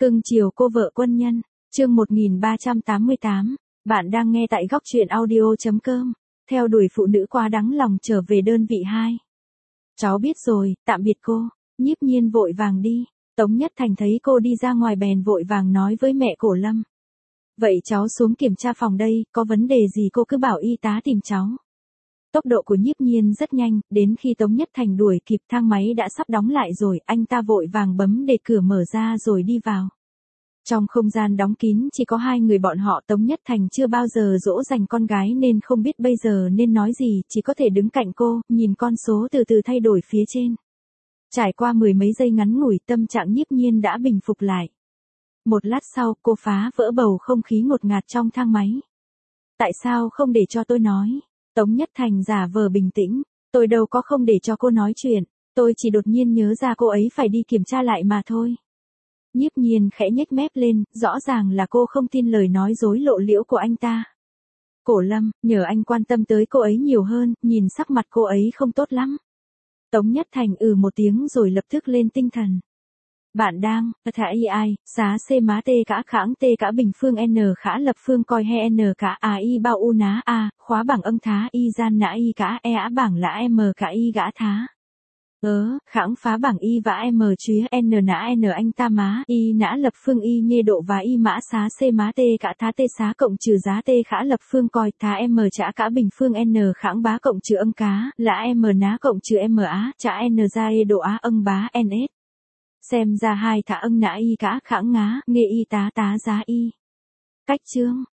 Cưng chiều cô vợ quân nhân, chương 1388, bạn đang nghe tại góc truyện audio.com, theo đuổi phụ nữ quá đáng lòng trở về đơn vị 2. Cháu biết rồi, tạm biệt cô, Nhiếp Nhiên vội vàng đi, Tống Nhất Thành thấy cô đi ra ngoài bèn vội vàng nói với mẹ Cổ Lâm. Vậy cháu xuống kiểm tra phòng đây, có vấn đề gì cô cứ bảo y tá tìm cháu. Tốc độ của Nhiếp Nhiên rất nhanh, đến khi Tống Nhất Thành đuổi kịp thang máy đã sắp đóng lại rồi, anh ta vội vàng bấm để cửa mở ra rồi đi vào. Trong không gian đóng kín chỉ có hai người bọn họ. Tống Nhất Thành chưa bao giờ dỗ dành con gái nên không biết bây giờ nên nói gì, chỉ có thể đứng cạnh cô, nhìn con số từ từ thay đổi phía trên. Trải qua mười mấy giây ngắn ngủi, tâm trạng Nhiếp Nhiên đã bình phục lại. Một lát sau, cô phá vỡ bầu không khí ngột ngạt trong thang máy. Tại sao không để cho tôi nói? Tống Nhất Thành giả vờ bình tĩnh, tôi đâu có không để cho cô nói chuyện, tôi chỉ đột nhiên nhớ ra cô ấy phải đi kiểm tra lại mà thôi. Nhiếp Nhiên khẽ nhếch mép lên, rõ ràng là cô không tin lời nói dối lộ liễu của anh ta. Cổ Lâm, nhờ anh quan tâm tới cô ấy nhiều hơn, nhìn sắc mặt cô ấy không tốt lắm. Tống Nhất Thành một tiếng rồi lập tức lên tinh thần. Bạn đang, thả y ai, xá c má t cả khãng t cả bình phương n khả lập phương coi he n cả a y bao u ná a, khóa bảng âm thá y gian nã y cả e á bảng lã m cả y gã thá. Khãng phá bảng y vã m chúa n nã n anh ta má, y nã lập phương y nhê độ và y mã xá c má t cả thá t xá cộng trừ giá t khả lập phương coi thá m chả cả bình phương n khãng bá cộng trừ âm cá, lã m ná cộng trừ m á, chả n ra e độ á ân bá ns. Xem ra hai thả ân nã y cả khãng ngá, nghe y tá tá giá y. Cách chương,